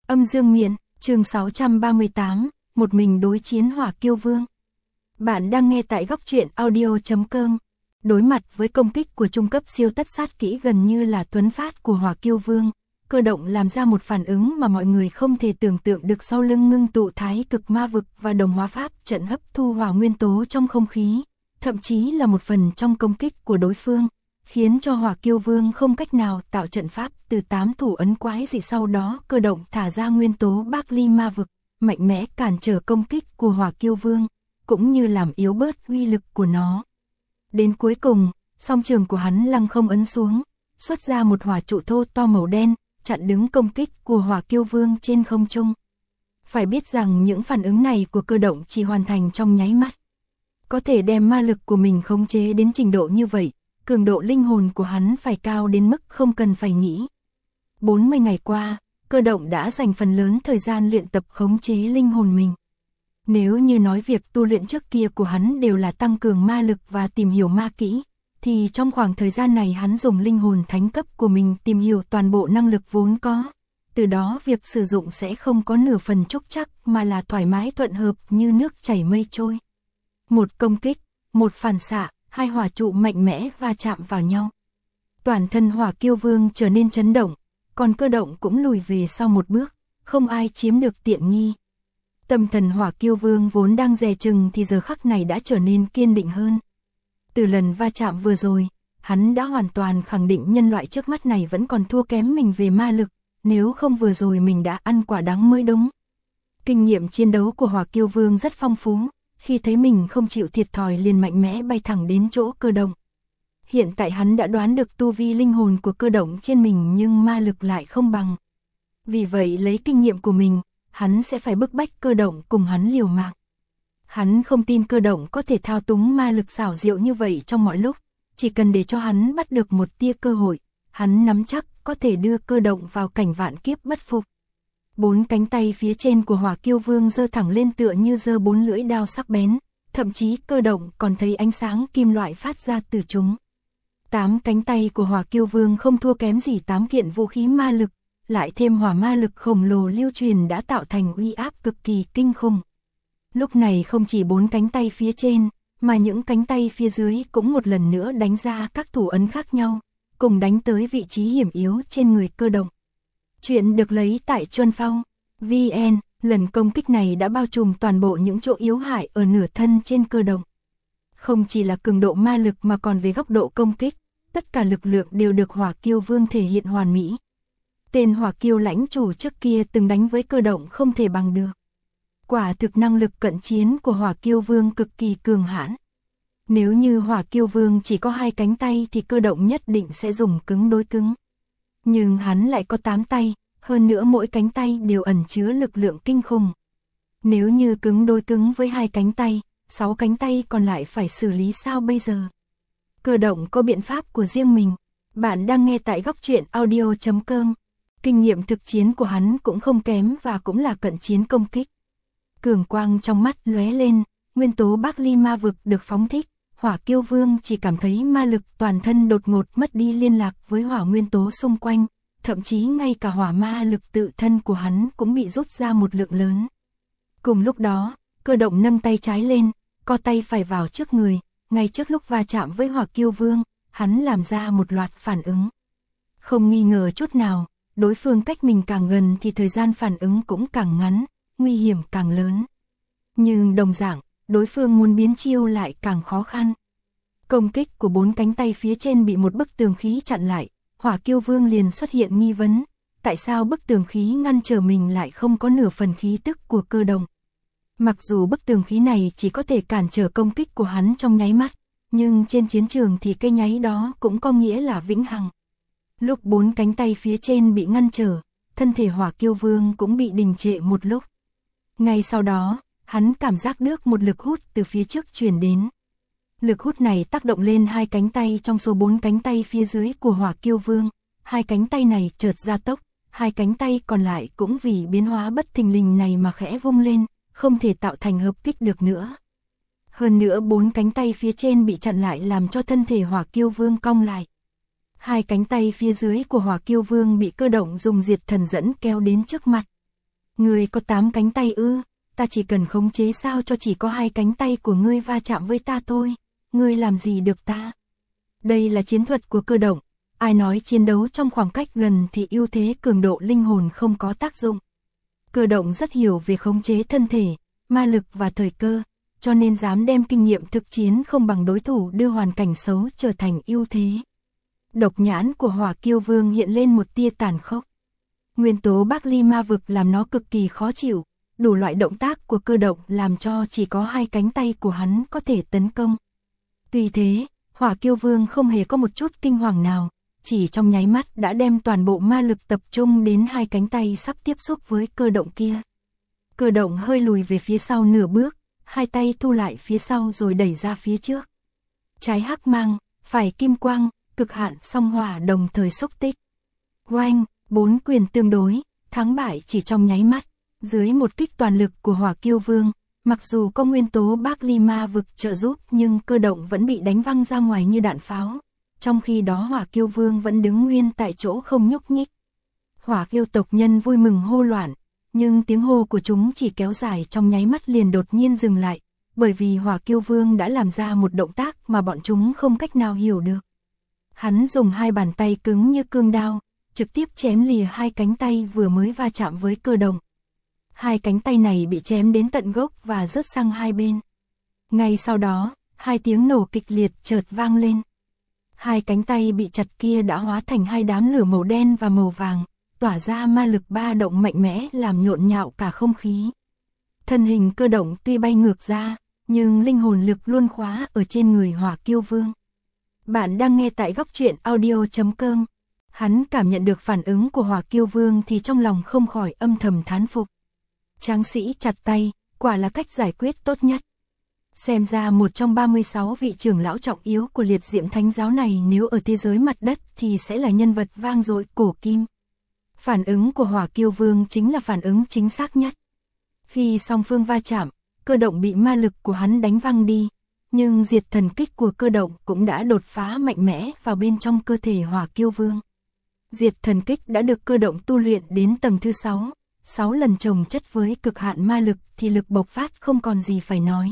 Âm Dương Miện, chương 638, một mình đối chiến Hỏa Kiêu Vương. Bạn đang nghe tại góc truyện audio.com. Đối mặt với công kích của trung cấp siêu tất sát kỹ gần như là tuấn phát của Hỏa Kiêu Vương, Cơ Động làm ra một phản ứng mà mọi người không thể tưởng tượng được. Sau lưng ngưng tụ thái cực ma vực và đồng hóa pháp trận hấp thu hỏa nguyên tố trong không khí, thậm chí là một phần trong công kích của đối phương, khiến cho Hỏa Kiêu Vương không cách nào tạo trận pháp từ 8 thủ ấn quái dị. Sau đó Cơ Động thả ra nguyên tố Bác Ly ma vực, mạnh mẽ cản trở công kích của Hỏa Kiêu Vương, cũng như làm yếu bớt uy lực của nó. Đến cuối cùng, song trường của hắn lăng không ấn xuống, xuất ra một hỏa trụ thô to màu đen, chặn đứng công kích của Hỏa Kiêu Vương trên không trung. Phải biết rằng những phản ứng này của Cơ Động chỉ hoàn thành trong nháy mắt. Có thể đem ma lực của mình khống chế đến trình độ như vậy, cường độ linh hồn của hắn phải cao đến mức không cần phải nghĩ. 40 ngày qua, Cơ Động đã dành phần lớn thời gian luyện tập khống chế linh hồn mình. Nếu như nói việc tu luyện trước kia của hắn đều là tăng cường ma lực và tìm hiểu ma kỹ, thì trong khoảng thời gian này hắn dùng linh hồn thánh cấp của mình tìm hiểu toàn bộ năng lực vốn có. Từ đó việc sử dụng sẽ không có nửa phần trúc trắc mà là thoải mái thuận hợp như nước chảy mây trôi. Một công kích, một phản xạ, hai hỏa trụ mạnh mẽ va chạm vào nhau. Toàn thân Hỏa Kiêu Vương trở nên chấn động, còn Cơ Động cũng lùi về sau một bước, không ai chiếm được tiện nghi. Tâm thần Hỏa Kiêu Vương vốn đang dè chừng thì giờ khắc này đã trở nên kiên định hơn. Từ lần va chạm vừa rồi, hắn đã hoàn toàn khẳng định nhân loại trước mắt này vẫn còn thua kém mình về ma lực, nếu không vừa rồi mình đã ăn quả đắng mới đúng. Kinh nghiệm chiến đấu của Hỏa Kiêu Vương rất phong phú, khi thấy mình không chịu thiệt thòi liền mạnh mẽ bay thẳng đến chỗ Cơ Động. Hiện tại hắn đã đoán được tu vi linh hồn của Cơ Động trên mình nhưng ma lực lại không bằng. Vì vậy lấy kinh nghiệm của mình, hắn sẽ phải bức bách Cơ Động cùng hắn liều mạng. Hắn không tin Cơ Động có thể thao túng ma lực xảo diệu như vậy trong mọi lúc, chỉ cần để cho hắn bắt được một tia cơ hội, hắn nắm chắc có thể đưa Cơ Động vào cảnh vạn kiếp bất phục. 4 cánh tay phía trên của Hỏa Kiêu Vương giơ thẳng lên tựa như giơ 4 lưỡi đao sắc bén, thậm chí Cơ Động còn thấy ánh sáng kim loại phát ra từ chúng. 8 cánh tay của Hỏa Kiêu Vương không thua kém gì 8 kiện vũ khí ma lực, lại thêm hỏa ma lực khổng lồ lưu truyền đã tạo thành uy áp cực kỳ kinh khủng. Lúc này không chỉ 4 cánh tay phía trên, mà những cánh tay phía dưới cũng một lần nữa đánh ra các thủ ấn khác nhau, cùng đánh tới vị trí hiểm yếu trên người Cơ Động. Chuyện được lấy tại Chuân Phong VN, lần công kích này đã bao trùm toàn bộ những chỗ yếu hại ở nửa thân trên Cơ Động. Không chỉ là cường độ ma lực mà còn về góc độ công kích, tất cả lực lượng đều được Hỏa Kiêu Vương thể hiện hoàn mỹ. Tên Hỏa Kiêu lãnh chủ trước kia từng đánh với Cơ Động không thể bằng được. Quả thực năng lực cận chiến của Hỏa Kiêu Vương cực kỳ cường hãn. Nếu như Hỏa Kiêu Vương chỉ có 2 cánh tay thì Cơ Động nhất định sẽ dùng cứng đối cứng. Nhưng hắn lại có 8 tay, hơn nữa mỗi cánh tay đều ẩn chứa lực lượng kinh khủng. Nếu như cứng đối cứng với 2 cánh tay, 6 cánh tay còn lại phải xử lý sao bây giờ? Cơ Động có biện pháp của riêng mình. Bạn đang nghe tại góc truyện audio.com. Kinh nghiệm thực chiến của hắn cũng không kém và cũng là cận chiến công kích. Cường quang trong mắt lóe lên, nguyên tố Bác Ly ma vực được phóng thích. Hỏa Kiêu Vương chỉ cảm thấy ma lực toàn thân đột ngột mất đi liên lạc với hỏa nguyên tố xung quanh, thậm chí ngay cả hỏa ma lực tự thân của hắn cũng bị rút ra một lượng lớn. Cùng lúc đó, Cơ Động nâng tay trái lên, co tay phải vào trước người, ngay trước lúc va chạm với Hỏa Kiêu Vương, hắn làm ra một loạt phản ứng. Không nghi ngờ chút nào, đối phương cách mình càng gần thì thời gian phản ứng cũng càng ngắn, nguy hiểm càng lớn. Nhưng đồng dạng, đối phương muốn biến chiêu lại càng khó khăn. Công kích của 4 cánh tay phía trên bị một bức tường khí chặn lại, Hỏa Kiêu Vương liền xuất hiện nghi vấn, tại sao bức tường khí ngăn trở mình lại không có nửa phần khí tức của Cơ Động. Mặc dù bức tường khí này chỉ có thể cản trở công kích của hắn trong nháy mắt, nhưng trên chiến trường thì cái nháy đó cũng có nghĩa là vĩnh hằng. Lúc 4 cánh tay phía trên bị ngăn trở, thân thể Hỏa Kiêu Vương cũng bị đình trệ một lúc. Ngay sau đó, hắn cảm giác được một lực hút từ phía trước truyền đến. Lực hút này tác động lên 2 cánh tay trong số 4 cánh tay phía dưới của Hỏa Kiêu Vương. 2 cánh tay này chợt gia tốc, 2 cánh tay còn lại cũng vì biến hóa bất thình lình này mà khẽ vung lên, không thể tạo thành hợp kích được nữa. Hơn nữa 4 cánh tay phía trên bị chặn lại làm cho thân thể Hỏa Kiêu Vương cong lại. 2 cánh tay phía dưới của Hỏa Kiêu Vương bị Cơ Động dùng diệt thần dẫn kéo đến trước mặt. Ngươi có 8 cánh tay ư? Ta chỉ cần khống chế sao cho chỉ có 2 cánh tay của ngươi va chạm với ta thôi. Ngươi làm gì được ta? Đây là chiến thuật của cơ động. Ai nói chiến đấu trong khoảng cách gần thì ưu thế cường độ linh hồn không có tác dụng. Cơ động rất hiểu về khống chế thân thể, ma lực và thời cơ, cho nên dám đem kinh nghiệm thực chiến không bằng đối thủ đưa hoàn cảnh xấu trở thành ưu thế. Độc nhãn của Hỏa Kiêu Vương hiện lên một tia tàn khốc. Nguyên tố Bắc Ly ma vực làm nó cực kỳ khó chịu, đủ loại động tác của cơ động làm cho chỉ có 2 cánh tay của hắn có thể tấn công. Tuy thế, Hỏa Kiêu Vương không hề có một chút kinh hoàng nào, chỉ trong nháy mắt đã đem toàn bộ ma lực tập trung đến 2 cánh tay sắp tiếp xúc với cơ động kia. Cơ động hơi lùi về phía sau nửa bước, 2 tay thu lại phía sau rồi đẩy ra phía trước. Trái hắc mang, phải kim quang, cực hạn song hỏa đồng thời xúc tích. Oanh, 4 quyền tương đối, thắng bại chỉ trong nháy mắt. Dưới một kích toàn lực của Hỏa Kiêu Vương, mặc dù có nguyên tố Bắc Ly ma vực trợ giúp nhưng cơ động vẫn bị đánh văng ra ngoài như đạn pháo. Trong khi đó Hỏa Kiêu Vương vẫn đứng nguyên tại chỗ không nhúc nhích. Hỏa Kiêu tộc nhân vui mừng hô loạn, nhưng tiếng hô của chúng chỉ kéo dài trong nháy mắt liền đột nhiên dừng lại, bởi vì Hỏa Kiêu Vương đã làm ra một động tác mà bọn chúng không cách nào hiểu được. Hắn dùng 2 bàn tay cứng như cương đao, trực tiếp chém lìa 2 cánh tay vừa mới va chạm với cơ động. 2 cánh tay này bị chém đến tận gốc và rớt sang hai bên. Ngay sau đó, 2 tiếng nổ kịch liệt chợt vang lên. 2 cánh tay bị chặt kia đã hóa thành 2 đám lửa màu đen và màu vàng, tỏa ra ma lực ba động mạnh mẽ làm nhộn nhạo cả không khí. Thân hình cơ động tuy bay ngược ra, nhưng linh hồn lực luôn khóa ở trên người Hỏa Kiêu Vương. Bạn đang nghe tại góc truyện audio.com. Hắn cảm nhận được phản ứng của Hỏa Kiêu Vương thì trong lòng không khỏi âm thầm thán phục. Tráng sĩ chặt tay, quả là cách giải quyết tốt nhất. Xem ra một trong 36 vị trưởng lão trọng yếu của liệt diệm thánh giáo này nếu ở thế giới mặt đất thì sẽ là nhân vật vang dội cổ kim. Phản ứng của Hỏa Kiêu Vương chính là phản ứng chính xác nhất. Khi song phương va chạm, cơ động bị ma lực của hắn đánh văng đi, nhưng diệt thần kích của cơ động cũng đã đột phá mạnh mẽ vào bên trong cơ thể Hỏa Kiêu Vương. Diệt thần kích đã được cơ động tu luyện đến tầng thứ 6, 6 lần chồng chất với cực hạn ma lực thì lực bộc phát không còn gì phải nói.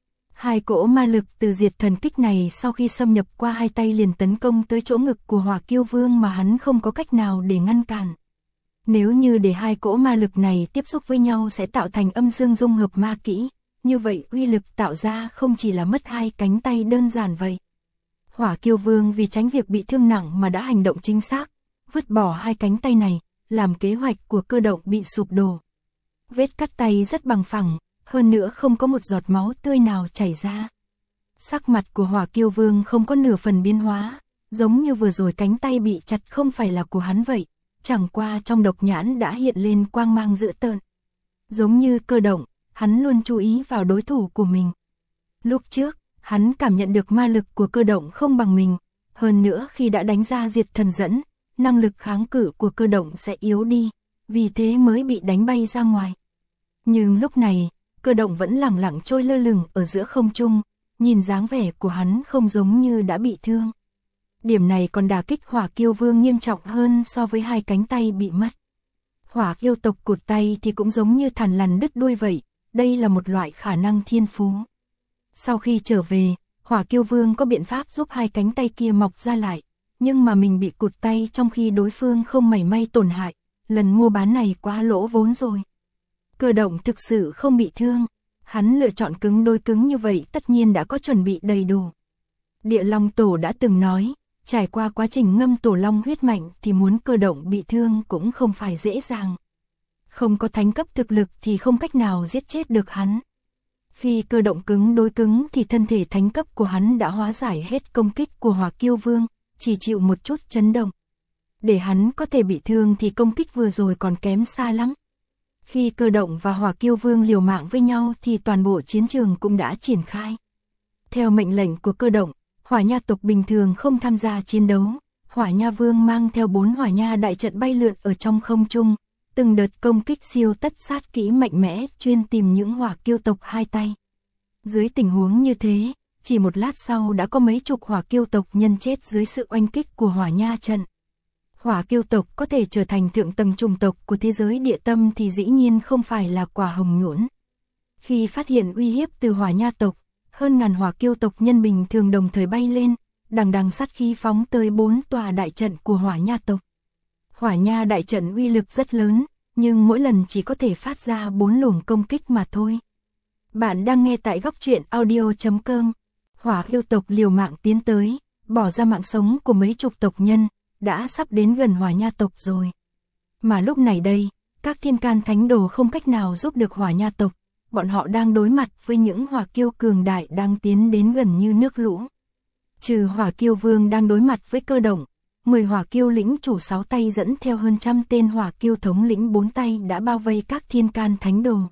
2 cỗ ma lực từ diệt thần kích này sau khi xâm nhập qua 2 tay liền tấn công tới chỗ ngực của Hỏa Kiêu Vương mà hắn không có cách nào để ngăn cản. Nếu như để 2 cỗ ma lực này tiếp xúc với nhau sẽ tạo thành âm dương dung hợp ma kỹ, như vậy uy lực tạo ra không chỉ là mất 2 cánh tay đơn giản vậy. Hỏa Kiêu Vương vì tránh việc bị thương nặng mà đã hành động chính xác, vứt bỏ 2 cánh tay này, làm kế hoạch của cơ động bị sụp đổ. Vết cắt tay rất bằng phẳng, hơn nữa không có một giọt máu tươi nào chảy ra. Sắc mặt của Hỏa Kiêu Vương không có nửa phần biến hóa, giống như vừa rồi cánh tay bị chặt không phải là của hắn vậy, chẳng qua trong độc nhãn đã hiện lên quang mang dữ tợn. Giống như cơ động, hắn luôn chú ý vào đối thủ của mình. Lúc trước, hắn cảm nhận được ma lực của cơ động không bằng mình, hơn nữa khi đã đánh ra diệt thần dẫn, năng lực kháng cự của cơ động sẽ yếu đi, vì thế mới bị đánh bay ra ngoài. Nhưng lúc này, cơ động vẫn lẳng lặng trôi lơ lửng ở giữa không trung, nhìn dáng vẻ của hắn không giống như đã bị thương. Điểm này còn đả kích Hỏa Kiêu Vương nghiêm trọng hơn so với 2 cánh tay bị mất. Hỏa Kiêu tộc cụt tay thì cũng giống như thằn lằn đứt đuôi vậy, đây là một loại khả năng thiên phú. Sau khi trở về, Hỏa Kiêu Vương có biện pháp giúp 2 cánh tay kia mọc ra lại, nhưng mà mình bị cụt tay trong khi đối phương không mảy may tổn hại, lần mua bán này quá lỗ vốn rồi. Cơ động thực sự không bị thương, hắn lựa chọn cứng đôi cứng như vậy tất nhiên đã có chuẩn bị đầy đủ. Địa Long Tổ đã từng nói, trải qua quá trình ngâm tổ long huyết mạnh thì muốn cơ động bị thương cũng không phải dễ dàng. Không có thánh cấp thực lực thì không cách nào giết chết được hắn. Khi cơ động cứng đối cứng thì thân thể thánh cấp của hắn đã hóa giải hết công kích của Hỏa Kiêu Vương, chỉ chịu một chút chấn động. Để hắn có thể bị thương thì công kích vừa rồi còn kém xa lắm. Khi cơ động và Hỏa Kiêu Vương liều mạng với nhau thì toàn bộ chiến trường cũng đã triển khai. Theo mệnh lệnh của cơ động, Hỏa Nha tộc bình thường không tham gia chiến đấu, Hỏa Nha Vương mang theo 4 Hỏa Nha đại trận bay lượn ở trong không trung, từng đợt công kích siêu tất sát kỹ mạnh mẽ chuyên tìm những Hỏa Kiêu tộc 2 tay. Dưới tình huống như thế, chỉ một lát sau đã có mấy chục Hỏa Kiêu tộc nhân chết dưới sự oanh kích của Hỏa Nha trận. Hỏa kiêu tộc có thể trở thành thượng tầng chủng tộc của thế giới địa tâm thì dĩ nhiên không phải là quả hồng nhuộn. Khi phát hiện uy hiếp từ hỏa nha tộc, hơn ngàn hỏa kiêu tộc nhân bình thường đồng thời bay lên, đằng đằng sát khí phóng tới 4 tòa đại trận của hỏa nha tộc. Hỏa nha đại trận uy lực rất lớn, nhưng mỗi lần chỉ có thể phát ra 4 luồng công kích mà thôi. Bạn đang nghe tại góc truyện audio.com. Hỏa kiêu tộc liều mạng tiến tới, bỏ ra mạng sống của mấy chục tộc nhân, đã sắp đến gần hỏa nha tộc rồi. Mà lúc này đây, các thiên can thánh đồ không cách nào giúp được hỏa nha tộc, bọn họ đang đối mặt với những hỏa kiêu cường đại đang tiến đến gần như nước lũ. Trừ hỏa kiêu vương đang đối mặt với cơ động, 10 hỏa kiêu lĩnh chủ 6 tay dẫn theo hơn trăm tên hỏa kiêu thống lĩnh 4 tay đã bao vây các thiên can thánh đồ.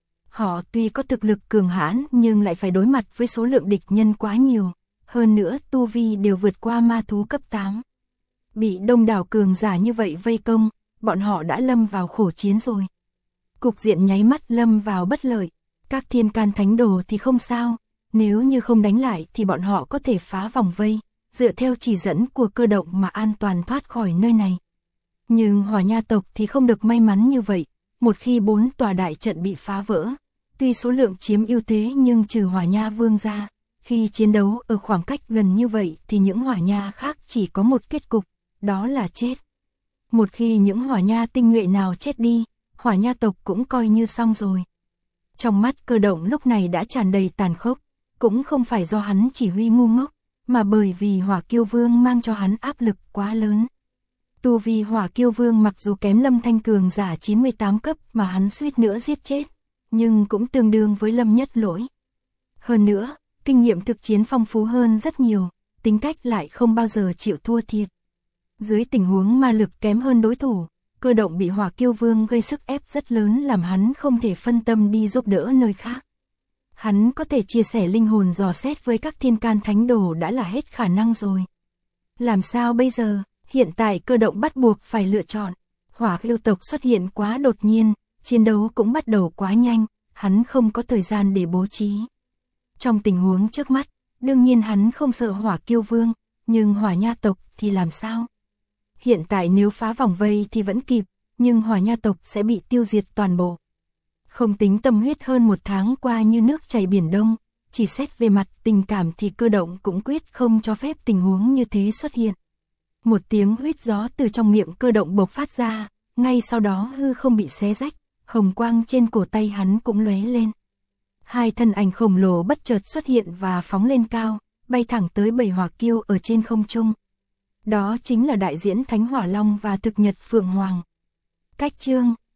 Họ tuy có thực lực cường hãn nhưng lại phải đối mặt với số lượng địch nhân quá nhiều, hơn nữa tu vi đều vượt qua ma thú cấp 8. Bị đông đảo cường giả như vậy vây công, bọn họ đã lâm vào khổ chiến rồi. Cục diện nháy mắt lâm vào bất lợi, các thiên can thánh đồ thì không sao, nếu như không đánh lại thì bọn họ có thể phá vòng vây, dựa theo chỉ dẫn của cơ động mà an toàn thoát khỏi nơi này. Nhưng hỏa nha tộc thì không được may mắn như vậy, một khi 4 tòa đại trận bị phá vỡ, tuy số lượng chiếm ưu thế nhưng trừ hỏa nha vương ra, khi chiến đấu ở khoảng cách gần như vậy thì những hỏa nha khác chỉ có một kết cục, đó là chết. Một khi những hỏa nha tinh nhuệ nào chết đi, hỏa nha tộc cũng coi như xong rồi. Trong mắt cơ động lúc này đã tràn đầy tàn khốc, cũng không phải do hắn chỉ huy ngu ngốc, mà bởi vì hỏa kiêu vương mang cho hắn áp lực quá lớn. Tu vi hỏa kiêu vương mặc dù kém Lâm Thanh cường giả 98 cấp mà hắn suýt nữa giết chết, nhưng cũng tương đương với Lâm Nhất Lỗi. Hơn nữa, kinh nghiệm thực chiến phong phú hơn rất nhiều, tính cách lại không bao giờ chịu thua thiệt. Dưới tình huống ma lực kém hơn đối thủ, cơ động bị hỏa kiêu vương gây sức ép rất lớn làm hắn không thể phân tâm đi giúp đỡ nơi khác. Hắn có thể chia sẻ linh hồn dò xét với các thiên can thánh đồ đã là hết khả năng rồi. Làm sao bây giờ? Hiện tại cơ động bắt buộc phải lựa chọn. Hỏa kiêu tộc xuất hiện quá đột nhiên, chiến đấu cũng bắt đầu quá nhanh, hắn không có thời gian để bố trí. Trong tình huống trước mắt, đương nhiên hắn không sợ hỏa kiêu vương, nhưng hỏa nha tộc thì làm sao? Hiện tại nếu phá vòng vây thì vẫn kịp, nhưng hỏa nha tộc sẽ bị tiêu diệt toàn bộ. Không tính tâm huyết hơn 1 tháng qua như nước chảy biển đông, chỉ xét về mặt tình cảm thì cơ động cũng quyết không cho phép tình huống như thế xuất hiện. Một tiếng huýt gió từ trong miệng cơ động bộc phát ra, ngay sau đó hư không bị xé rách, hồng quang trên cổ tay hắn cũng lóe lên. 2 thân ảnh khổng lồ bất chợt xuất hiện và phóng lên cao, bay thẳng tới 7 hỏa kiêu ở trên không trung. Đó chính là đại diễn Thánh Hỏa Long và thực nhật Phượng Hoàng. Cách chương